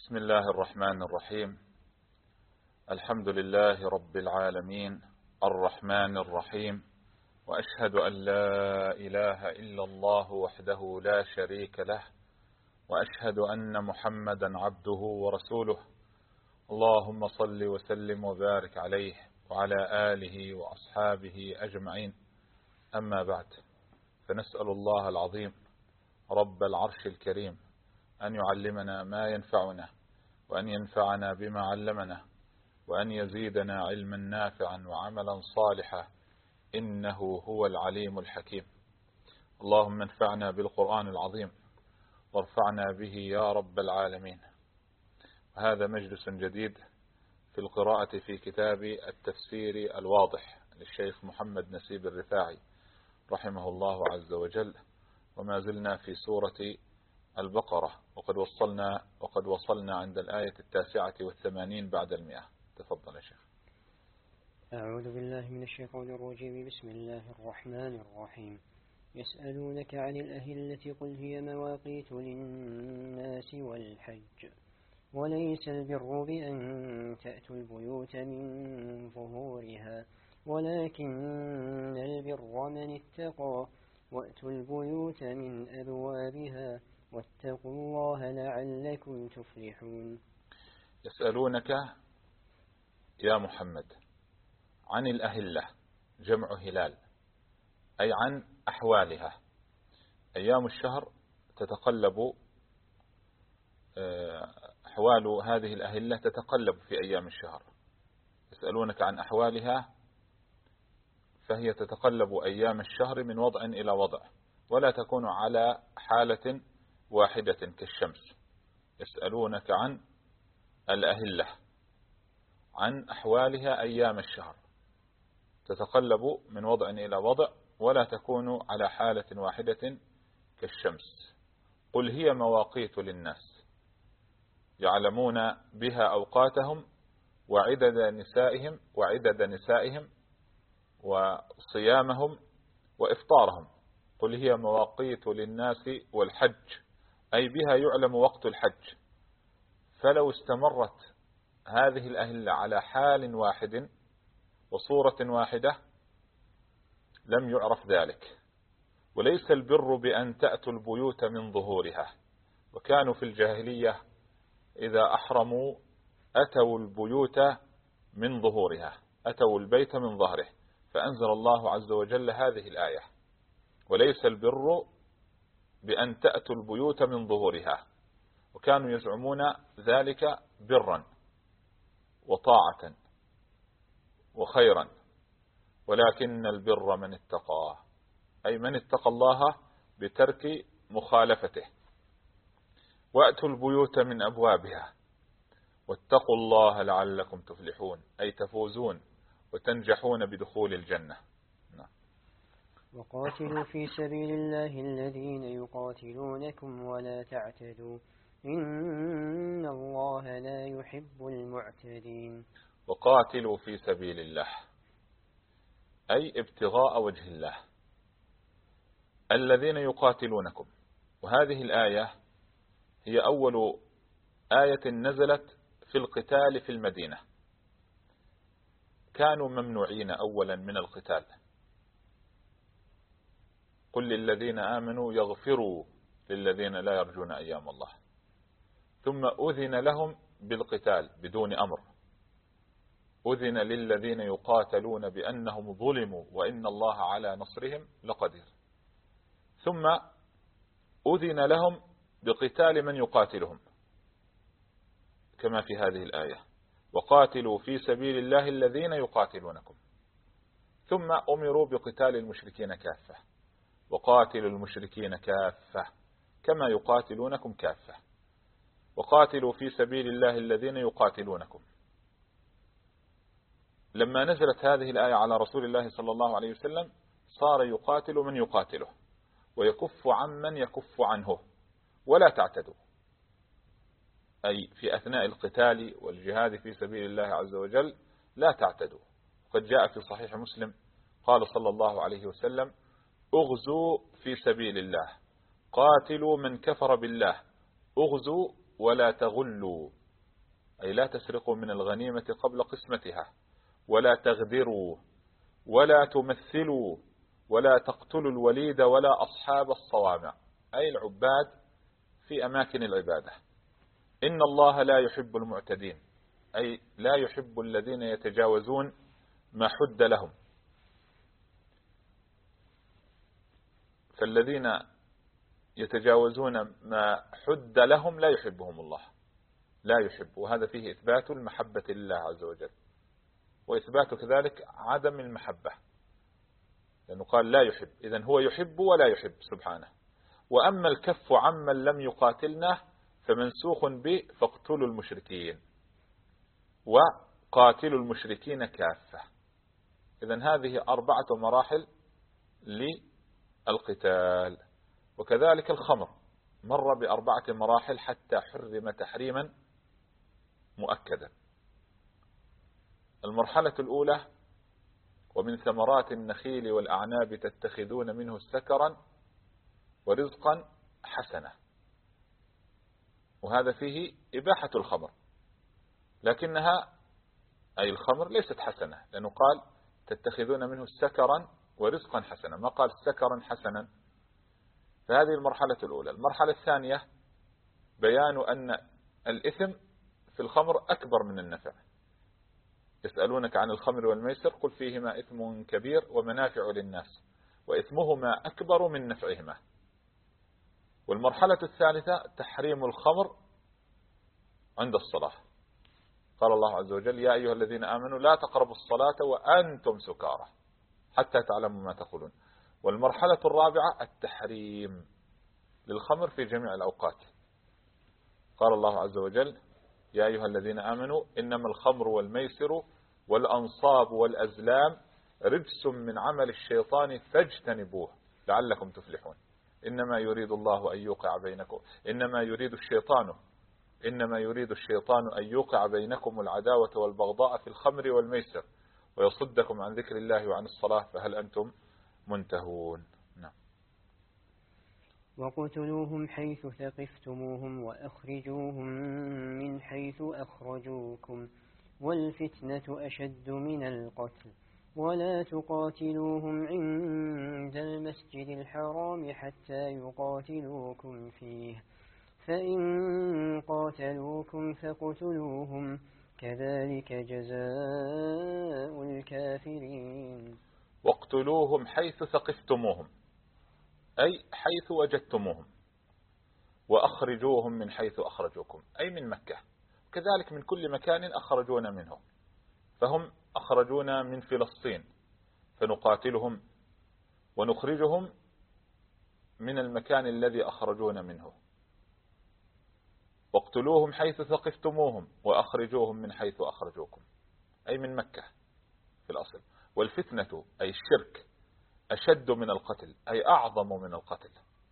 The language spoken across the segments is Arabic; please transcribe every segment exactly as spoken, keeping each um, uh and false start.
بسم الله الرحمن الرحيم. الحمد لله رب العالمين الرحمن الرحيم، وأشهد أن لا إله إلا الله وحده لا شريك له، وأشهد أن محمدا عبده ورسوله. اللهم صل وسلم وبارك عليه وعلى آله وأصحابه أجمعين. أما بعد، فنسأل الله العظيم رب العرش الكريم أن يعلمنا ما ينفعنا، وأن ينفعنا بما علمنا، وأن يزيدنا علما نافعا وعملا صالحا، إنه هو العليم الحكيم. اللهم انفعنا بالقرآن العظيم وارفعنا به يا رب العالمين. هذا مجلس جديد في القراءة في كتاب التفسير الواضح للشيخ محمد نسيب الرفاعي رحمه الله عز وجل، وما زلنا في سورة البقرة، وقد وصلنا وقد وصلنا عند الآية التاسعة والثمانين بعد المئة. تفضل يا شيخ. أعوذ بالله من الشيطان الرجيم. بسم الله الرحمن الرحيم. يسألونك عن الأهلة قل هي مواقيت للناس والحج، وليس البر بأن تأتوا البيوت من ظهورها، ولكن البر من اتقى، وأتوا البيوت من أبوابها، واتقوا الله لعلكم تفلحون. يسألونك يا محمد عن الأهلة، جمع هلال، أي عن أحوالها. أيام الشهر تتقلب، أحوال هذه الأهلة تتقلب في أيام الشهر. يسألونك عن أحوالها، فهي تتقلب أيام الشهر من وضع إلى وضع، ولا تكون على حالة واحدة كالشمس. يسألونك عن الأهلة، عن أحوالها أيام الشهر، تتقلب من وضع إلى وضع، ولا تكون على حالة واحدة كالشمس. قل هي مواقيت للناس يعلمون بها أوقاتهم وعدد نسائهم وعدد نسائهم وصيامهم وإفطارهم. قل هي مواقيت للناس والحج، أي بها يعلم وقت الحج. فلو استمرت هذه الأهلة على حال واحد وصورة واحدة لم يعرف ذلك. وليس البر بأن تأتوا البيوت من ظهورها، وكانوا في الجاهلية إذا أحرموا أتوا البيوت من ظهورها، أتوا البيت من ظهره، فأنزل الله عز وجل هذه الآية: وليس البر بأن تأتوا البيوت من ظهورها. وكانوا يزعمون ذلك برا وطاعة وخيرا، ولكن البر من اتقى، أي من اتقى الله بترك مخالفته. وأتوا البيوت من أبوابها، واتقوا الله لعلكم تفلحون، أي تفوزون وتنجحون بدخول الجنة. نعم. وقاتلوا في سبيل الله الذين يقاتلونكم ولا تعتدوا، إن الله لا يحب المعتدين. وقاتلوا في سبيل الله، أي ابتغاء وجه الله، الذين يقاتلونكم. وهذه الآية هي أول آية نزلت في القتال في المدينة. كانوا ممنوعين أولا من القتال. قل للذين آمنوا يغفروا للذين لا يرجون أيام الله. ثم أذن لهم بالقتال بدون أمر. أذن للذين يقاتلون بأنهم ظلموا وإن الله على نصرهم لقدير. ثم أذن لهم بقتال من يقاتلهم، كما في هذه الآية: وقاتلوا في سبيل الله الذين يقاتلونكم. ثم أمروا بقتال المشركين كافة. وقاتلوا المشركين كافة كما يقاتلونكم كافة. وقاتلوا في سبيل الله الذين يقاتلونكم. لما نزلت هذه الآية على رسول الله صلى الله عليه وسلم صار يقاتل من يقاتله، ويكف عمن يكف عنه، ولا تعتدوا، أي في أثناء القتال والجهاد في سبيل الله عز وجل لا تعتدوا. قد جاء في صحيح مسلم قال صلى الله عليه وسلم: اغزوا في سبيل الله، قاتلوا من كفر بالله، اغزوا ولا تغلوا، أي لا تسرقوا من الغنيمة قبل قسمتها، ولا تغدروا، ولا تمثلوا، ولا تقتلوا الوليد ولا أصحاب الصوامع، أي العباد في أماكن العبادة. إن الله لا يحب المعتدين، أي لا يحب الذين يتجاوزون ما حد لهم. فالذين يتجاوزون ما حد لهم لا يحبهم الله، لا يحب، وهذا فيه إثبات المحبة لله عز وجل، وإثبات كذلك عدم المحبة، لأنه قال لا يحب، إذن هو يحب ولا يحب سبحانه. وأما الكف عمن لم يقاتلنا فمنسوخ به فاقتلوا المشركين وقاتلوا المشركين كافة. إذن هذه أربعة مراحل للقتال. وكذلك الخمر مر بأربعة مراحل حتى حرم تحريما مؤكدا. المرحلة الأولى: ومن ثمرات النخيل والأعناب تتخذون منه سكرا ورزقا حسنا، وهذا فيه إباحة الخمر، لكنها أي الخمر ليست حسنة، لأنه قال تتخذون منه سكرا ورزقا حسنا، ما قال سكرا حسنا. فهذه المرحلة الأولى. المرحلة الثانية: بيان أن الإثم في الخمر أكبر من النفع. يسألونك عن الخمر والميسر قل فيهما إثم كبير ومنافع للناس وإثمهما أكبر من نفعهما. والمرحلة الثالثة: تحريم الخمر عند الصلاة. قال الله عز وجل: يا أيها الذين آمنوا لا تقربوا الصلاة وأنتم سكارى حتى تعلموا ما تقولون. والمرحلة الرابعة: التحريم للخمر في جميع الأوقات. قال الله عز وجل: يا أيها الذين آمنوا إنما الخمر والميسر والأنصاب والأزلام رجس من عمل الشيطان فاجتنبوه لعلكم تفلحون. إنما يريد الله أن يوقع بينكم إنما يريد الشيطان إنما يريد الشيطان أن يوقع بينكم العداوة والبغضاء في الخمر والميسر ويصدكم عن ذكر الله وعن الصلاة فهل أنتم منتهون. نعم. وقتلوهم حيث ثقفتموهم وأخرجوهم من حيث أخرجوكم والفتنة أشد من القتل ولا تقاتلوهم عند المسجد الحرام حتى يقاتلوكم فيه فإن قاتلوكم فاقتلوهم كذلك جزاء الكافرين. واقتلوهم حيث ثقفتموهم أي حيث وجدتموهم، وأخرجوهم من حيث أخرجوكم أي من مكة، كذلك من كل مكان أخرجونا منه. فهم أخرجونا من فلسطين فنقاتلهم ونخرجهم من المكان الذي أخرجونا منه. واقتلوهم حيث ثقفتموهم وأخرجوهم من حيث أخرجوكم أي من مكة في الأصل. والفتنة أي الشرك أشد من القتل أي أعظم من القتل.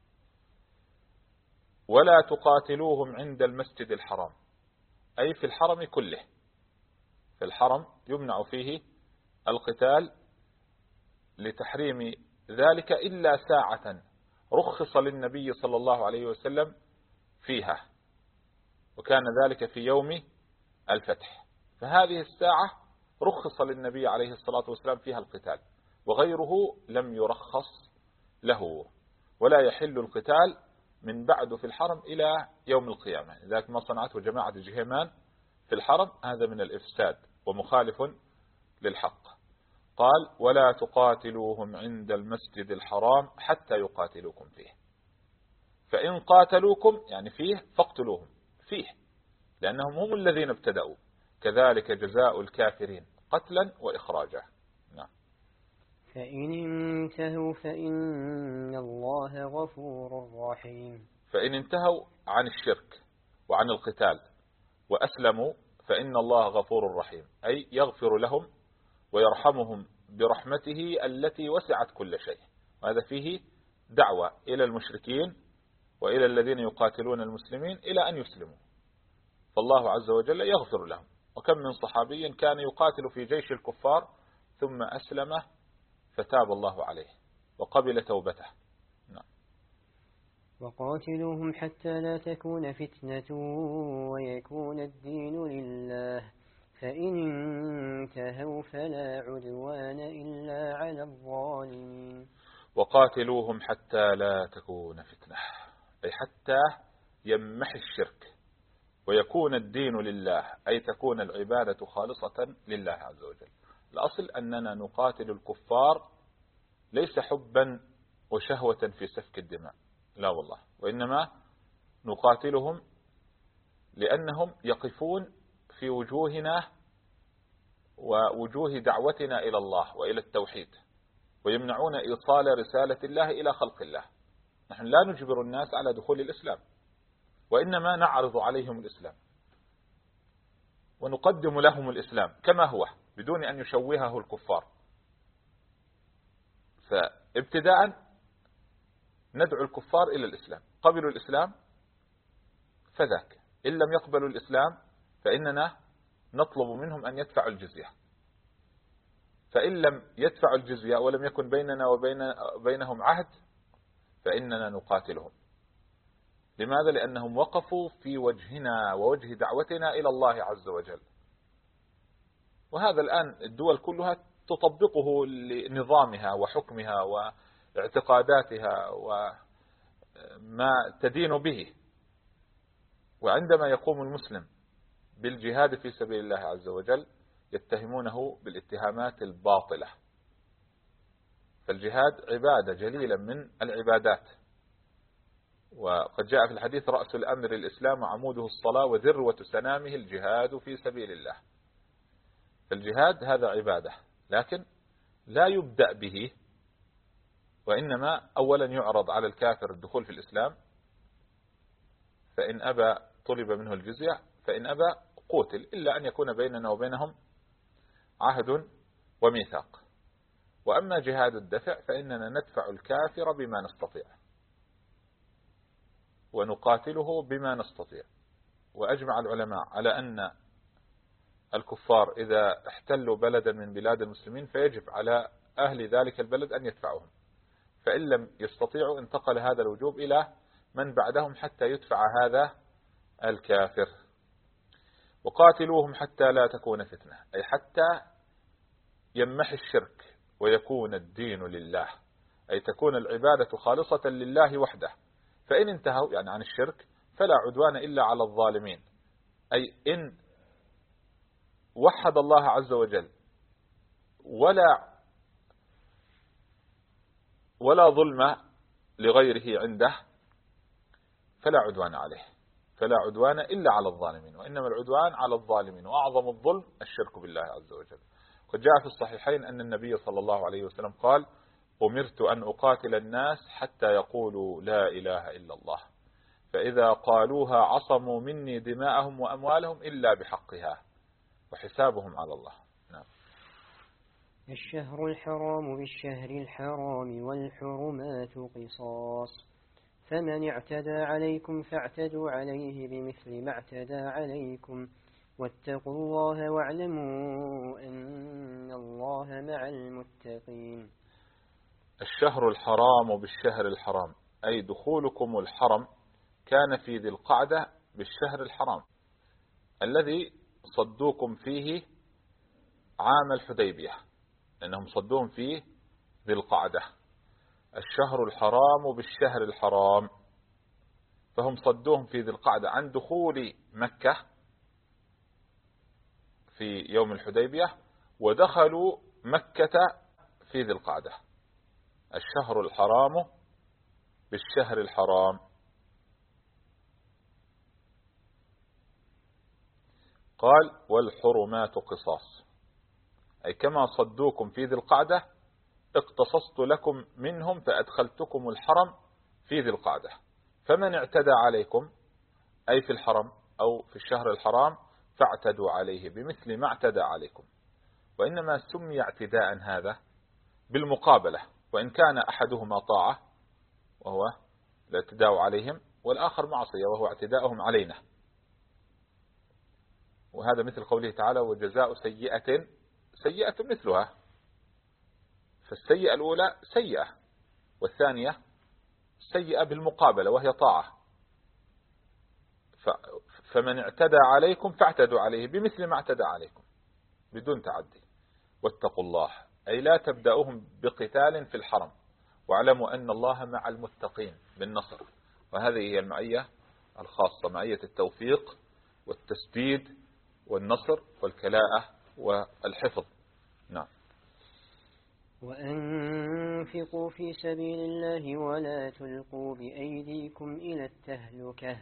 ولا تقاتلوهم عند المسجد الحرام أي في الحرم كله. في الحرم يمنع فيه القتال لتحريم ذلك إلا ساعة رخص للنبي صلى الله عليه وسلم فيها، وكان ذلك في يوم الفتح. فهذه الساعة رخص للنبي عليه الصلاة والسلام فيها القتال، وغيره لم يرخص له. ولا يحل القتال من بعد في الحرم إلى يوم القيامة. لذلك ما صنعته جماعة جهيمان في الحرم هذا من الإفساد ومخالف للحق. قال: ولا تقاتلوهم عند المسجد الحرام حتى يقاتلوكم فيه فإن قاتلوكم يعني فيه فاقتلوهم فيه لأنهم هم الذين ابتدأوا كذلك جزاء الكافرين قتلا وإخراجا. نعم. فإن انتهوا فإن الله غفور رحيم. فإن انتهوا عن الشرك وعن القتال وأسلموا فإن الله غفور رحيم أي يغفر لهم ويرحمهم برحمته التي وسعت كل شيء. وهذا فيه دعوة إلى المشركين وإلى الذين يقاتلون المسلمين إلى أن يسلموا، فالله عز وجل يغفر لهم. وكم من صحابي كان يقاتل في جيش الكفار ثم أسلم فتاب الله عليه وقبل توبته. نعم. وقاتلوهم حتى لا تكون فتنة ويكون الدين لله فإن انتهوا فلا عدوان إلا على الظالمين. وقاتلوهم حتى لا تكون فتنة، أي حتى يمحي الشرك ويكون الدين لله، أي تكون العبادة خالصة لله عز وجل. الأصل أننا نقاتل الكفار ليس حبا وشهوة في سفك الدماء، لا والله، وإنما نقاتلهم لأنهم يقفون في وجوهنا ووجوه دعوتنا إلى الله وإلى التوحيد، ويمنعون إيصال رسالة الله إلى خلق الله. نحن لا نجبر الناس على دخول الإسلام، وإنما نعرض عليهم الإسلام ونقدم لهم الإسلام كما هو بدون أن يشوهه الكفار. فابتداء ندعو الكفار إلى الإسلام، قبلوا الإسلام فذاك، إن لم يقبلوا الإسلام فإننا نطلب منهم أن يدفعوا الجزية، فإن لم يدفعوا الجزية ولم يكن بيننا وبينهم عهد فإننا نقاتلهم. لماذا؟ لأنهم وقفوا في وجهنا ووجه دعوتنا إلى الله عز وجل. وهذا الآن الدول كلها تطبقه لنظامها وحكمها واعتقاداتها وما تدين به. وعندما يقوم المسلم بالجهاد في سبيل الله عز وجل يتهمونه بالاتهامات الباطلة. فالجهاد عبادة جليلة من العبادات، وقد جاء في الحديث رأس الأمر الإسلام وعموده الصلاة وذروة سنامه الجهاد في سبيل الله. فالجهاد هذا عبادة، لكن لا يبدأ به، وإنما أولا يعرض على الكافر الدخول في الإسلام، فإن أبى طلب منه الجزية، فإن أبى قتل، إلا أن يكون بيننا وبينهم عهد وميثاق. وأما جهاد الدفع فإننا ندفع الكافر بما نستطيع ونقاتله بما نستطيع. وأجمع العلماء على أن الكفار إذا احتلوا بلدا من بلاد المسلمين فيجب على أهل ذلك البلد أن يدفعوهم، فإن لم يستطيعوا انتقل هذا الوجوب إلى من بعدهم حتى يدفع هذا الكافر. وقاتلوهم حتى لا تكون فتنة، أي حتى يمحي الشرك ويكون الدين لله، أي تكون العبادة خالصة لله وحده. فإن انتهوا يعني عن الشرك فلا عدوان إلا على الظالمين، أي إن وحد الله عز وجل ولا ولا ظلم لغيره عنده فلا عدوان عليه، فلا عدوان إلا على الظالمين، وإنما العدوان على الظالمين، وأعظم الظلم الشرك بالله عز وجل. قد جاء في الصحيحين أن النبي صلى الله عليه وسلم قال: أمرت أن أقاتل الناس حتى يقولوا لا إله إلا الله، فإذا قالوها عصموا مني دماءهم وأموالهم إلا بحقها وحسابهم على الله. نعم. الشهر الحرام بالشهر الحرام والحرمات قصاص، فمن اعتدى عليكم فاعتدوا عليه بمثل ما اعتدى عليكم، واتقوا الله واعلموا أن الله مع المتقين. الشهر الحرام بالشهر الحرام، أي دخولكم الحرم كان في ذي القعدة بالشهر الحرام الذي صدوكم فيه عام الحديبية، لأنهم صدوهم فيه ذي القعدة. الشهر الحرام بالشهر الحرام، فهم صدوهم في ذي القعدة عن دخول مكة في يوم الحديبية، ودخلوا مكة في ذي القعدة. الشهر الحرام بالشهر الحرام. قال: والحرمات قصاص، أي كما صدوكم في ذي القعدة اقتصصت لكم منهم فأدخلتكم الحرم في ذي القعدة، فمن اعتدى عليكم أي في الحرم أو في الشهر الحرام فاعتدوا عليه بمثل ما اعتدى عليكم. وإنما سمي اعتداء هذا بالمقابلة، وإن كان أحدهما طاعة وهو الاعتداء عليهم، والآخر معصية وهو اعتداءهم علينا. وهذا مثل قوله تعالى: وجزاء سيئة سيئة مثلها. فالسيئة الأولى سيئة، والثانية سيئة بالمقابلة وهي طاعة. فمن اعتدى عليكم فاعتدوا عليه بمثل ما اعتدى عليكم بدون تعدي. واتقوا الله، أي لا تبدأوهم بقتال في الحرم، واعلموا أن الله مع المتقين بالنصر. وهذه هي المعية الخاصة، معية التوفيق والتسديد والنصر والكلاءة والحفظ. نعم. وأنفقوا في سبيل الله ولا تلقوا بأيديكم إلى التهلكة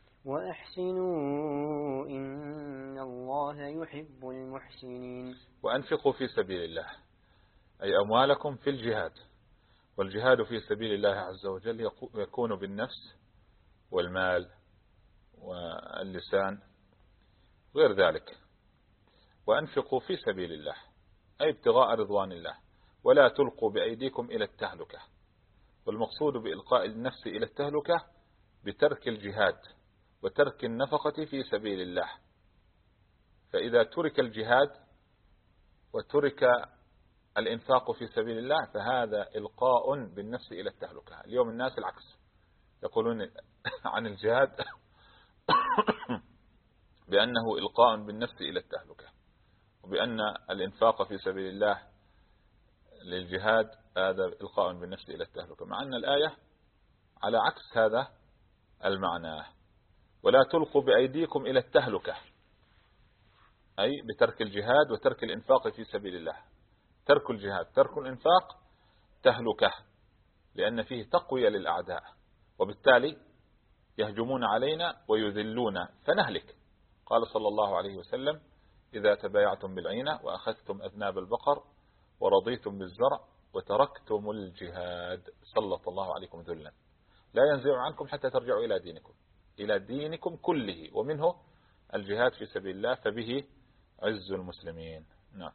وأحسنوا إن الله يحب المحسنين. وأنفقوا في سبيل الله أي أموالكم في الجهاد، والجهاد في سبيل الله عز وجل يكون بالنفس والمال واللسان غير ذلك. وأنفقوا في سبيل الله أي ابتغاء رضوان الله، ولا تلقوا بأيديكم إلى التهلكة. والمقصود بإلقاء النفس إلى التهلكة بترك الجهاد وترك النفقة في سبيل الله. فإذا ترك الجهاد وترك الإنفاق في سبيل الله فهذا إلقاء بالنفس إلى التهلكة. اليوم الناس العكس، يقولون عن الجهاد بأنه إلقاء بالنفس إلى التهلكة، وبأن الإنفاق في سبيل الله للجهاد هذا إلقاء بالنفس إلى التهلكة، مع أن الآية على عكس هذا المعنى. ولا تلقوا بأيديكم إلى التهلكة أي بترك الجهاد وترك الإنفاق في سبيل الله. ترك الجهاد ترك الإنفاق تهلكة، لأن فيه تقوية للأعداء، وبالتالي يهجمون علينا ويذلون فنهلك. قال صلى الله عليه وسلم: إذا تبايعتم بالعينة وأخذتم أذناب البقر ورضيتم بالزرع وتركتم الجهاد سلط الله عليكم ذلا لا ينزع عنكم حتى ترجعوا إلى دينكم إلى دينكم كله، ومنه الجهاد في سبيل الله، فبه عز المسلمين. نعم.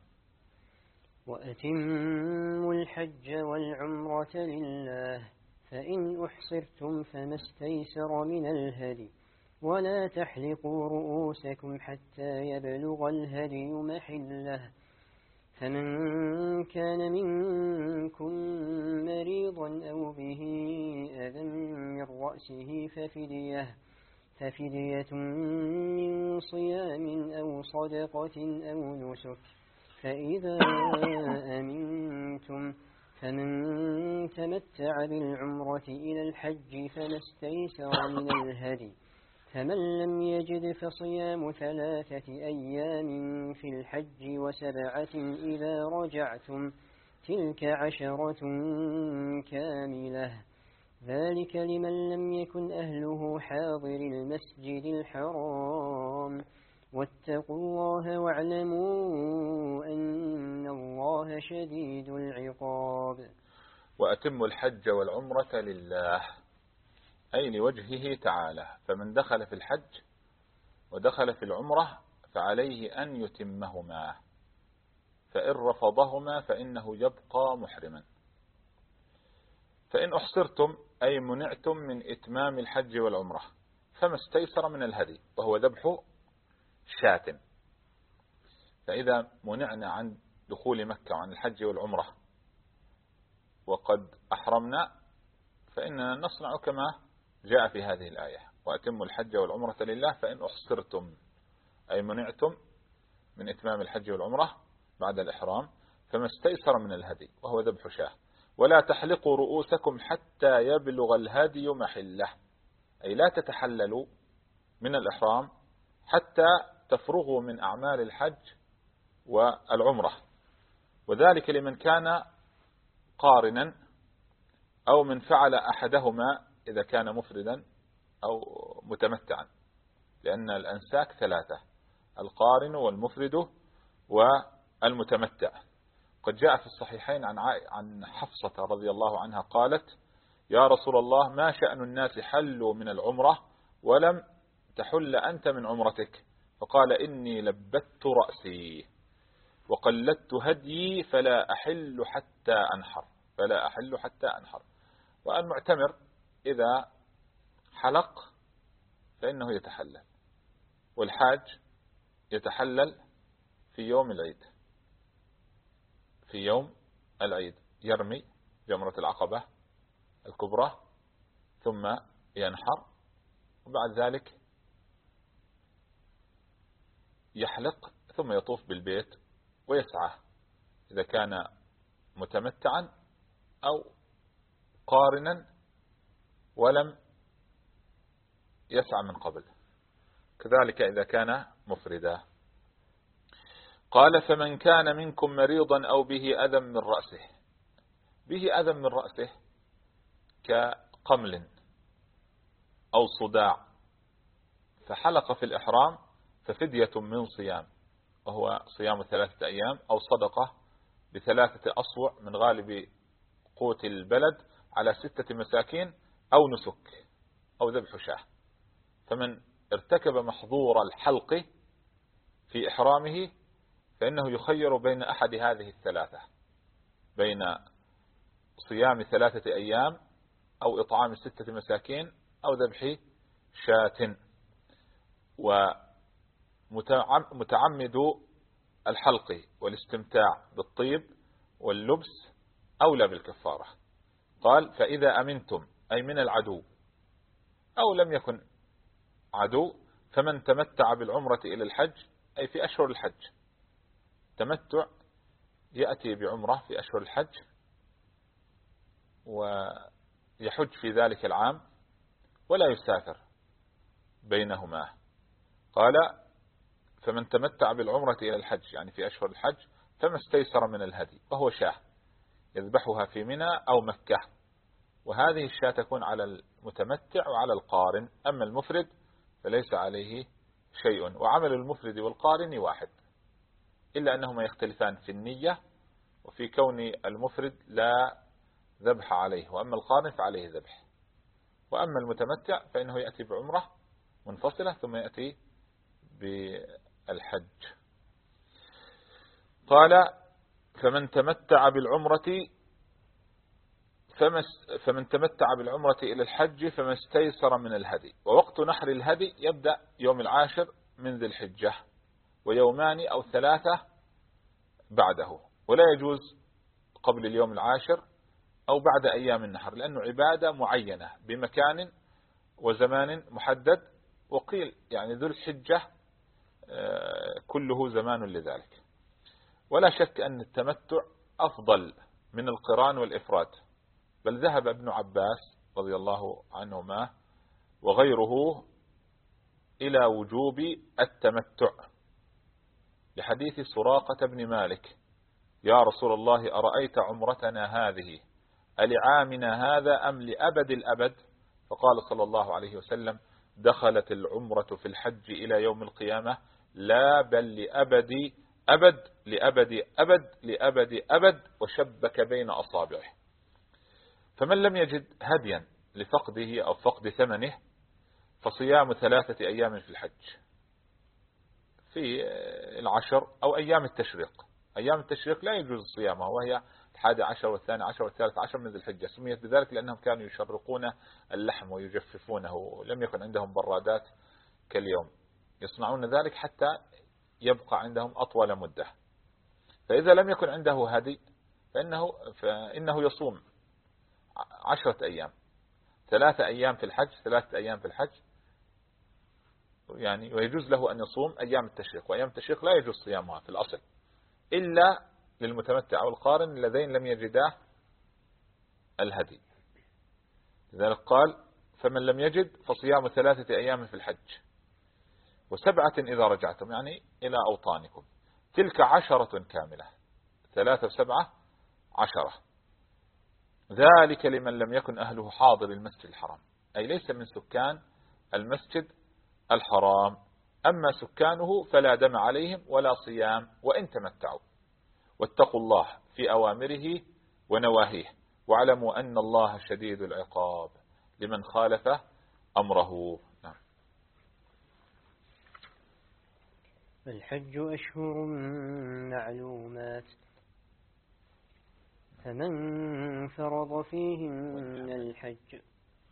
وأتموا الحج والعمرة لله فإن أحصرتم فما استيسر من الهدي ولا تحلقوا رؤوسكم حتى يبلغ الهدي محله فمن كان منكم مريضا أو به أذى من رأسه ففدية ففدية من صيام أو صدقة أو نسك فإذا أمنتم فمن تمتع بالعمرة إلى الحج فما استيسر من الهدي فمن لم يجد فصيام ثلاثة أيام في الحج وسبعة إذا رجعتم تلك عشرة كاملة ذلك لمن لم يكن أهله حاضر المسجد الحرام واتقوا الله واعلموا أن الله شديد العقاب. وأتموا الحج والعمرة لله أي لوجهه تعالى، فمن دخل في الحج ودخل في العمرة فعليه أن يتمهما، فإن رفضهما فإنه يبقى محرما. فإن أحصرتم أي منعتم من إتمام الحج والعمرة فما استيسر من الهدي وهو ذبح شاة. فإذا منعنا عن دخول مكة وعن الحج والعمرة وقد أحرمنا فإننا نصنع كما جاء في هذه الآية: وأتموا الحج والعمرة لله فإن أحصرتم أي منعتم من إتمام الحج والعمرة بعد الإحرام فما استيسر من الهدي وهو ذبح شاة. ولا تحلقوا رؤوسكم حتى يبلغ الهدي محله أي لا تتحللوا من الإحرام حتى تفرغوا من أعمال الحج والعمرة، وذلك لمن كان قارنا أو من فعل أحدهما إذا كان مفردا أو متمتعا، لأن الأنساك ثلاثة: القارن والمفرد والمتمتع. قد جاء في الصحيحين عن عن حفصة رضي الله عنها قالت: يا رسول الله ما شأن الناس حلوا من العمرة ولم تحل أنت من عمرتك؟ فقال: إني لبت رأسي وقلدت هديي فلا أحل حتى أنحر فلا أحل حتى أنحر. والمعتمر إذا حلق فإنه يتحلل، والحاج يتحلل في يوم العيد في يوم العيد يرمي جمرة العقبة الكبرى ثم ينحر، وبعد ذلك يحلق ثم يطوف بالبيت ويسعى إذا كان متمتعا أو قارنا ولم يسعى من قبل، كذلك إذا كان مفردا. قال فمن كان منكم مريضا أو به أذى من رأسه. به أذى من رأسه كقمل أو صداع فحلق في الإحرام ففدية من صيام، وهو صيام ثلاثة أيام، أو صدقة بثلاثة أصوع من غالب قوت البلد على ستة مساكين، أو نسك أو ذبح شاه. فمن ارتكب محظور الحلق في إحرامه فإنه يخير بين أحد هذه الثلاثة، بين صيام ثلاثة أيام أو إطعام ستة مساكين أو ذبح شاة. ومتعمد الحلق والاستمتاع بالطيب واللبس أولى بالكفارة. قال فإذا أمنتم أي من العدو أو لم يكن عدو، فمن تمتع بالعمرة إلى الحج أي في أشهر الحج. تمتع يأتي بعمرة في أشهر الحج ويحج في ذلك العام ولا يسافر بينهما. قال فمن تمتع بالعمرة إلى الحج يعني في أشهر الحج فما استيسر من الهدي، وهو شاه يذبحها في منى أو مكة، وهذه الشاة تكون على المتمتع وعلى القارن، أما المفرد فليس عليه شيء. وعمل المفرد والقارن واحد، إلا أنهما يختلفان في النية وفي كون المفرد لا ذبح عليه، وأما القارن فعليه ذبح. وأما المتمتع فإنه يأتي بعمرة منفصلة ثم يأتي بالحج. قال فمن تمتع بالعمرة فمن تمتع بالعمرة إلى الحج فما استيسر من الهدي. ووقت نحر الهدي يبدأ يوم العاشر من ذي الحجة، ويومان أو ثلاثة بعده، ولا يجوز قبل اليوم العاشر أو بعد أيام النحر، لأنه عبادة معينة بمكان وزمان محدد. وقيل يعني ذو الحجة كله زمان لذلك. ولا شك أن التمتع أفضل من القران والإفراد، بل ذهب ابن عباس رضي الله عنهما وغيره إلى وجوب التمتع لحديث سراقة بن مالك: يا رسول الله أرأيت عمرتنا هذه ألعامنا هذا أم لأبد الأبد؟ فقال صلى الله عليه وسلم: دخلت العمرة في الحج إلى يوم القيامة، لا بل لأبد أبد لأبد أبد لأبد أبد، وشبك بين أصابعه. فمن لم يجد هديا لفقده أو فقد ثمنه فصيام ثلاثة أيام في الحج في العشر أو أيام التشريق. أيام التشريق لا يجوز صيامها، وهي الحادي عشر والثاني عشر والثالث عشر من ذي الحجة. سميت بذلك لأنهم كانوا يشرقون اللحم ويجففونه، لم يكن عندهم برادات كاليوم، يصنعون ذلك حتى يبقى عندهم أطول مدة. فإذا لم يكن عنده هدي فإنه, فإنه يصوم عشرة أيام، ثلاثة أيام في الحج ثلاثة أيام في الحج يعني، ويجوز له أن يصوم أيام التشريق. وأيام التشريق لا يجوز صيامها في الأصل إلا للمتمتع والقارن اللذين لم يجدا الهدي. لذلك قال: فمن لم يجد فصيام ثلاثة أيام في الحج وسبعة إذا رجعتم، يعني إلى أوطانكم، تلك عشرة كاملة. ثلاثة وسبعة عشرة. ذلك لمن لم يكن أهله حاضر المسجد الحرام، أي ليس من سكان المسجد الحرام. أما سكانه فلا دم عليهم ولا صيام وإن تمتعوا. واتقوا الله في أوامره ونواهيه، واعلموا أن الله شديد العقاب لمن خالف أمره. نعم. الحج أشهر معلومات، فمن فرض فيهن الحج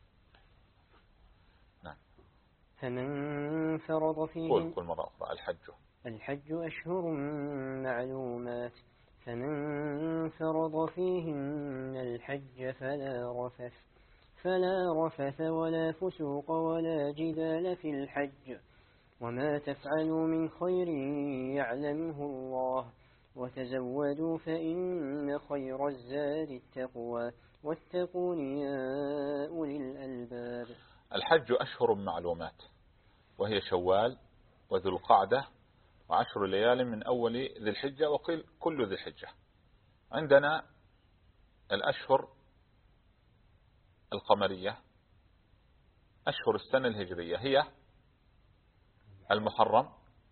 نعم. فمن فرض فيهن قول كل مرة أخرى: الحج الحج أشهر معلومات، فمن فرض فيهن الحج فلا رفث فلا رفث ولا فسوق ولا جدال في الحج وما تفعلوا من خير يعلمه الله وتزودوا فإن خير الزاد التقوى واتقون يا أولي الألباب. الحج أشهر معلومات، وهي شوال وذو القعدة وعشر ليال من أول ذي الحجة وقيل كل ذي الحجة. عندنا الأشهر القمرية أشهر السنة الهجرية هي المحرم،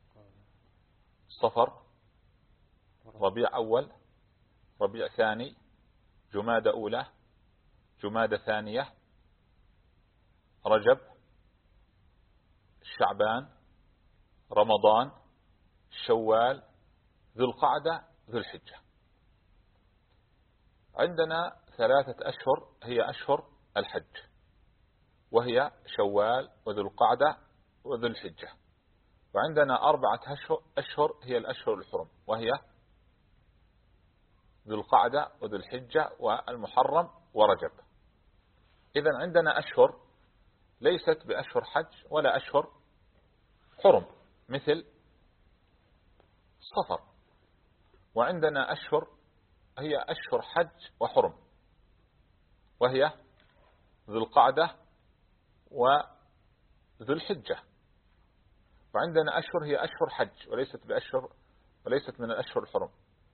صفر، ربيع أول، ربيع ثاني، جمادى أولى، جمادى ثانية، رجب، شعبان، رمضان، شوال، ذو القعدة، ذو الحجة. عندنا ثلاثة أشهر هي أشهر الحج، وهي شوال وذو القعدة وذو الحجة. وعندنا أربعة أشهر هي الأشهر الحرم، وهي ذو القعدة وذو الحجة والمحرم ورجب. إذن عندنا أشهر ليست بأشهر حج ولا أشهر حرم مثل صفر، وعندنا أشهر هي أشهر حج وحرم، وهي ذو القعدة وذو الحجة. وعندنا أشهر هي أشهر حج وليست بأشهر وليست من الأشهر الحرم،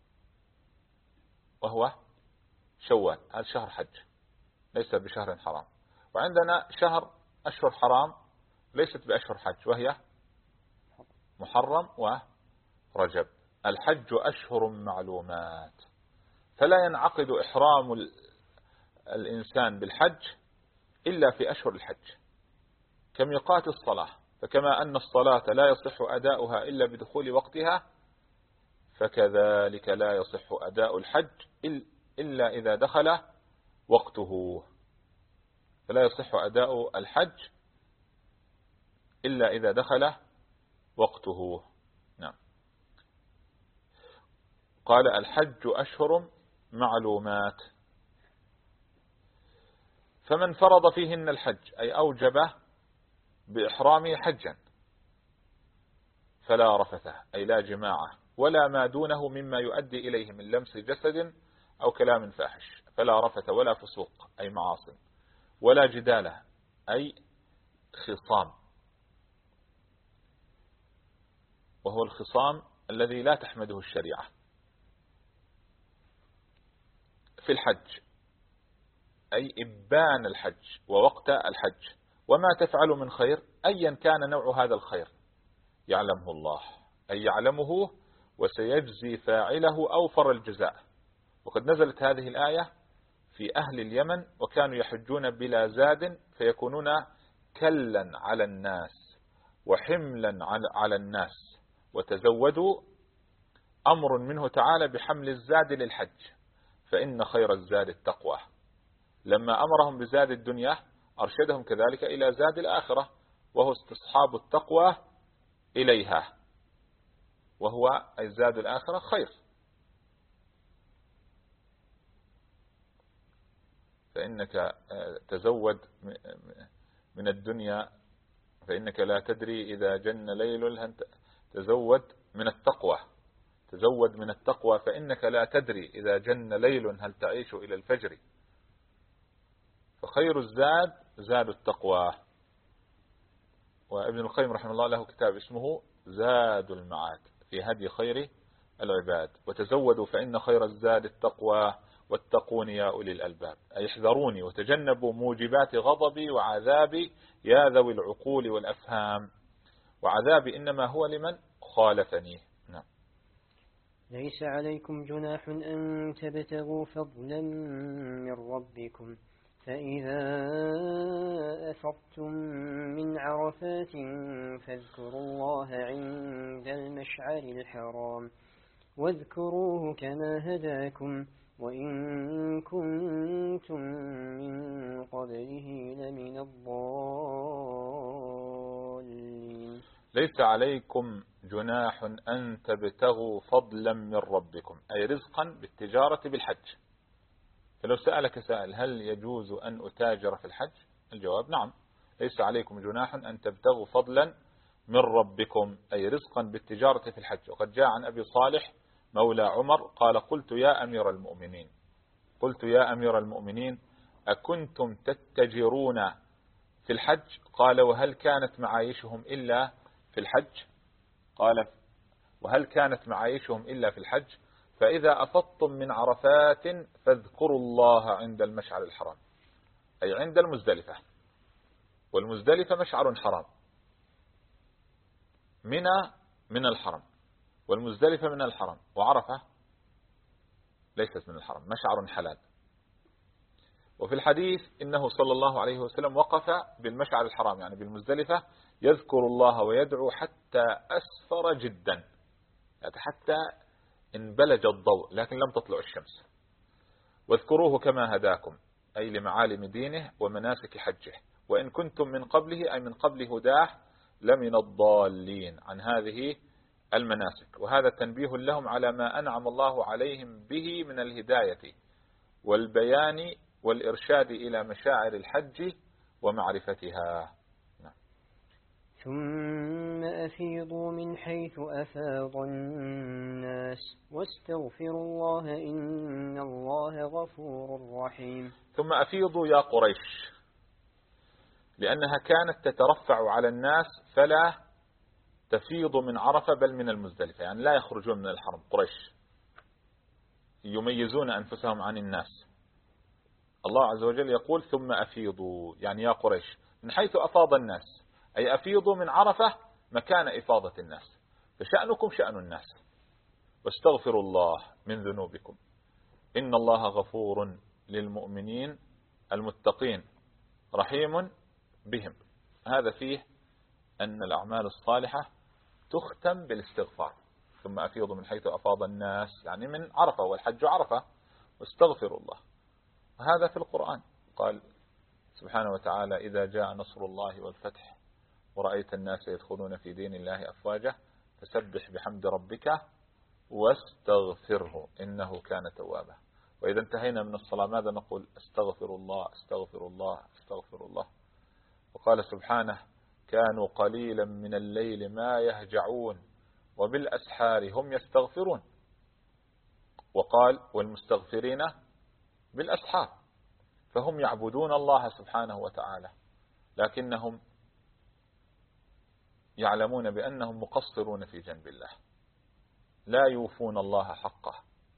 وهو شوال، هذا شهر حج ليس بشهر حرام. وعندنا شهر أشهر حرام ليست بأشهر حج، وهي محرم ورجب. الحج أشهر معلومات، فلا ينعقد إحرام الإنسان بالحج إلا في أشهر الحج، كميقات الصلاة. فكما أن الصلاة لا يصح أداؤها إلا بدخول وقتها، فكذلك لا يصح أداء الحج إلا إذا دخل وقته. فلا يصح أداء الحج إلا إذا دخل وقته. نعم. قال الحج أشهر معلومات، فمن فرض فيهن الحج أي أوجبه بإحرامه حجا فلا رفثه أي لا جماعة ولا ما دونه مما يؤدي إليه من لمس جسد أو كلام فاحش، فلا رفث ولا فسوق أي معاصي، ولا جدالة أي خصام، وهو الخصام الذي لا تحمده الشريعة في الحج، أي إبان الحج ووقت الحج. وما تفعل من خير أيا كان نوع هذا الخير يعلمه الله، أي يعلمه وسيجزي فاعله أوفر الجزاء. وقد نزلت هذه الآية في أهل اليمن وكانوا يحجون بلا زاد فيكونون كلا على الناس وحملا على الناس، وتزودوا أمر منه تعالى بحمل الزاد للحج، فإن خير الزاد التقوى. لما أمرهم بزاد الدنيا أرشدهم كذلك إلى زاد الآخرة، وهو استصحاب التقوى إليها، وهو أي زاد الآخرة خير. فإنك تزود من الدنيا فإنك لا تدري إذا جن ليل، تزود من التقوى تزود من التقوى فإنك لا تدري إذا جن ليل هل تعيش إلى الفجر. فخير الزاد زاد التقوى. وابن القيم رحمه الله له كتاب اسمه زاد المعاد في هدي خير العباد. وتزودوا فإن خير الزاد التقوى واتقون يا أولي الألباب، أي احذروني وتجنبوا موجبات غضبي وعذابي يا ذوي العقول والأفهام. وعذابي إنما هو لمن خالفني. نعم. ليس عليكم جناح أن تبتغوا فضلا من ربكم، فإذا أفضتم من عرفات فاذكروا الله عند المشعر الحرام واذكروه كما هداكم وإن كنتم من قبله لمن الضالين. ليس عليكم جناح أن تبتغوا فضلا من ربكم، أي رزقا بالتجارة بالحج، فلو سألك سائل هل يجوز أن أتاجر في الحج؟ الجواب نعم، ليس عليكم جناح أن تبتغوا فضلا من ربكم، أي رزقا بالتجارة في الحج. وقد جاء عن أبي صالح مولى عمر قال قلت يا أمير المؤمنين قلت يا أمير المؤمنين أكنتم تتجرون في الحج؟ قال وهل كانت معايشهم إلا في الحج؟ قال وهل كانت معايشهم إلا في الحج؟ فإذا أفضتم من عرفات فاذكروا الله عند المشعر الحرام، أي عند المزدلفة، والمزدلفة مشعر حرام، منى من الحرم، والمزدلفة من الحرم، وعرفة ليست من الحرم، مشعر حلال. وفي الحديث إنه صلى الله عليه وسلم وقف بالمشعر الحرام يعني بالمزدلفة يذكر الله ويدعو حتى أسفر جدا، يعني حتى انبلج الضوء لكن لم تطلع الشمس. واذكروه كما هداكم، أي لمعالم دينه ومناسك حجه، وإن كنتم من قبله أي من قبل هداه لمن الضالين، عن هذه المناسك. وهذا تنبيه لهم على ما أنعم الله عليهم به من الهداية والبيان والإرشاد إلى مشاعر الحج ومعرفتها. نعم. ثم أفيضوا من حيث أفاض الناس واستغفروا الله إن الله غفور رحيم. ثم أفيضوا يا قريش، لأنها كانت تترفع على الناس فلا تفيض من عرفة بل من المزدلفة، يعني لا يخرجون من الحرم. قريش يميزون أنفسهم عن الناس. الله عز وجل يقول ثم أفيضوا، يعني يا قريش من حيث أفاض الناس، أي أفيضوا من عرفة مكان إفاضة الناس، فشأنكم شأن الناس، واستغفروا الله من ذنوبكم إن الله غفور للمؤمنين المتقين رحيم بهم. هذا فيه أن الأعمال الصالحة تختم بالاستغفار. ثم أفيضوا من حيث أفاض الناس يعني من عرفة، والحج عرفة، واستغفروا الله. هذا في القرآن قال سبحانه وتعالى إذا جاء نصر الله والفتح ورأيت الناس يدخلون في دين الله أفواجا فسبح بحمد ربك واستغفره إنه كان توابا. وإذا انتهينا من الصلاة ماذا نقول؟ استغفر الله استغفر الله استغفر الله. وقال سبحانه كانوا قليلا من الليل ما يهجعون وبالأسحار هم يستغفرون. وقال والمستغفرين بالأسحار، فهم يعبدون الله سبحانه وتعالى لكنهم يعلمون بأنهم مقصرون في جنب الله، لا يوفون الله حقه،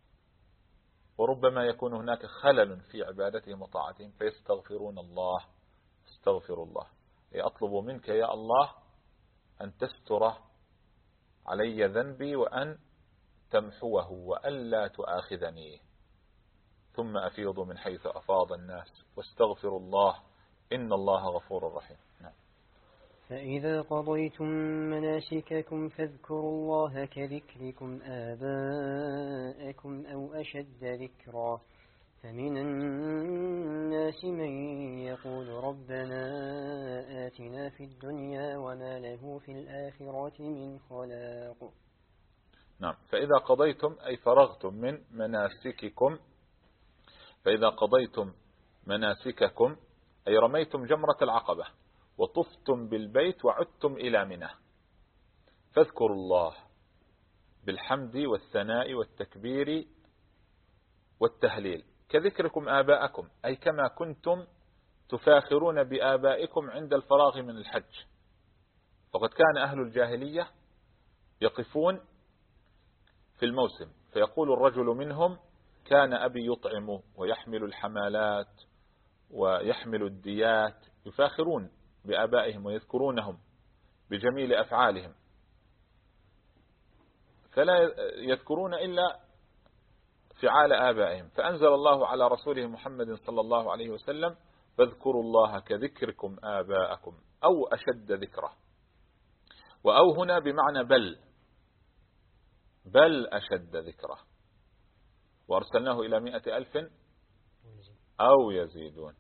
وربما يكون هناك خلل في عبادتهم وطاعتهم فيستغفرون الله. استغفر الله أي أطلب منك يا الله أن تستر علي ذنبي وأن تمحوه وألا تؤاخذني. ثم أفيضوا من حيث أفاض الناس واستغفروا الله إن الله غفور رحيم. نعم. فإذا قضيتم مناسككم فاذكروا الله كذكركم آباءكم أو أشد ذكرا، فمن الناس من يقول ربنا آتنا في الدنيا وما له في الآخرة من خلاق. نعم. فإذا قضيتم أي فرغتم من مناسككم، فإذا قضيتم مناسككم أي رميتم جمرة العقبة وطفتم بالبيت وعدتم إلى منى، فاذكروا الله بالحمد والثناء والتكبير والتهليل كذكركم آباءكم، أي كما كنتم تفاخرون بآبائكم عند الفراغ من الحج. فقد كان أهل الجاهلية يقفون في الموسم فيقول الرجل منهم كان أبي يطعم ويحمل الحمالات ويحمل الديات، يفاخرون بآبائهم ويذكرونهم بجميل أفعالهم، فلا يذكرون إلا فعال آبائهم. فأنزل الله على رسوله محمد صلى الله عليه وسلم فاذكروا الله كذكركم آباءكم أو أشد ذكره. وأو هنا بمعنى بل بل أشد ذكره، وأرسلناه إلى مئة ألف أو يزيدون،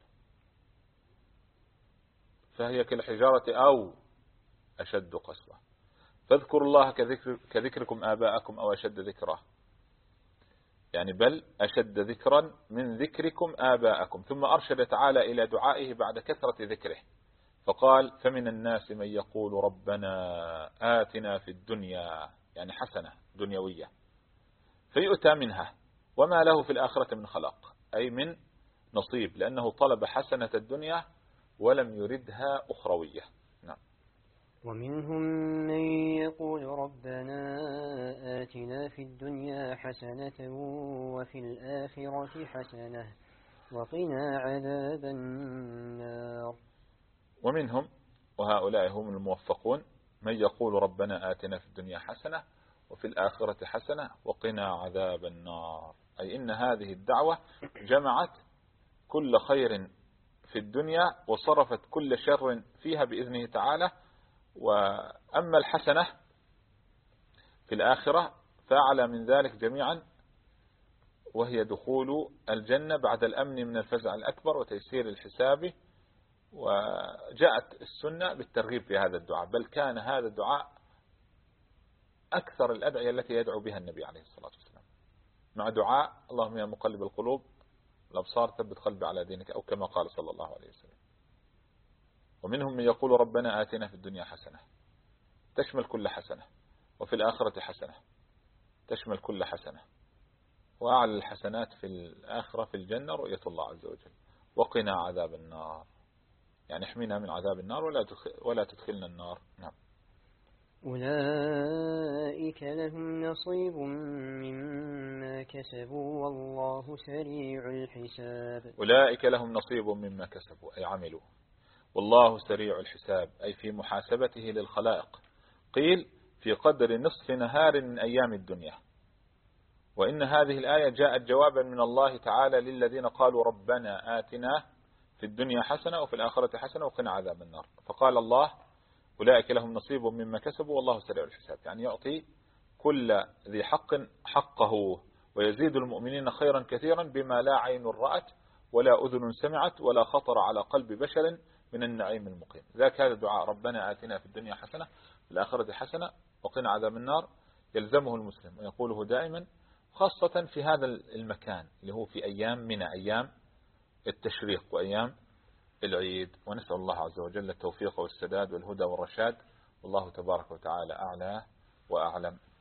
فهي كالحجارة أو أشد قسوة. فاذكروا الله كذكر كذكركم آباءكم أو أشد ذكره. يعني بل أشد ذكرا من ذكركم آباءكم. ثم أرشد تعالى إلى دعائه بعد كثرة ذكره فقال فمن الناس من يقول ربنا آتنا في الدنيا، يعني حسنة دنيوية، فيؤتى منها وما له في الآخرة من خلاق، أي من نصيب، لأنه طلب حسنة الدنيا ولم يردها أخروية. نعم. ومنهم من يقول ربنا آتنا في الدنيا حسنة وفي الآخرة حسنة وقنا عذاب النار. ومنهم، وهؤلاء هم الموفقون، من يقول ربنا آتنا في الدنيا حسنة وفي الآخرة حسنة وقنا عذاب النار، أي إن هذه الدعوة جمعت كل خير في الدنيا وصرفت كل شر فيها بإذنه تعالى. وأما الحسنة في الآخرة فأعلى من ذلك جميعا، وهي دخول الجنة بعد الأمن من الفزع الأكبر وتيسير الحساب. وجاءت السنة بالترغيب في هذا الدعاء، بل كان هذا الدعاء أكثر الأدعية التي يدعو بها النبي عليه الصلاة والسلام، مع دعاء اللهم يا مقلب القلوب الأبصار ثبت قلبي على دينك، أو كما قال صلى الله عليه وسلم. ومنهم من يقول ربنا آتنا في الدنيا حسنة، تشمل كل حسنة، وفي الآخرة حسنة، تشمل كل حسنة، وأعلى الحسنات في الآخرة في الجنة رؤية الله عز وجل. وقنا عذاب النار، يعني احمينا من عذاب النار ولا ولا تدخلنا النار. نعم. أولئك لهم نصيب مما كسبوا والله سريع الحساب. أولئك لهم نصيب مما كسبوا، أي عملوا، والله سريع الحساب، أي في محاسبته للخلائق. قيل في قدر نصف نهار من أيام الدنيا. وإن هذه الآية جاءت جوابا من الله تعالى للذين قالوا ربنا آتنا في الدنيا حسنة وفي الآخرة حسنة وقنا عذاب النار. فقال الله أولئك لهم نصيب مما كسبوا والله سريع الحساب، يعني يعطي كل ذي حق حقه، ويزيد المؤمنين خيرا كثيرا بما لا عين رأت ولا أذن سمعت ولا خطر على قلب بشر من النعيم المقيم. ذاك هذا دعاء ربنا آتنا في الدنيا حسنة في الآخرة حسنة وقنا عذاب النار يلزمه المسلم ويقوله دائما، خاصة في هذا المكان اللي هو في أيام من أيام التشريق وأيام العيد. ونسأل الله عز وجل التوفيق والسداد والهدى والرشاد، والله تبارك وتعالى أعلى وأعلم.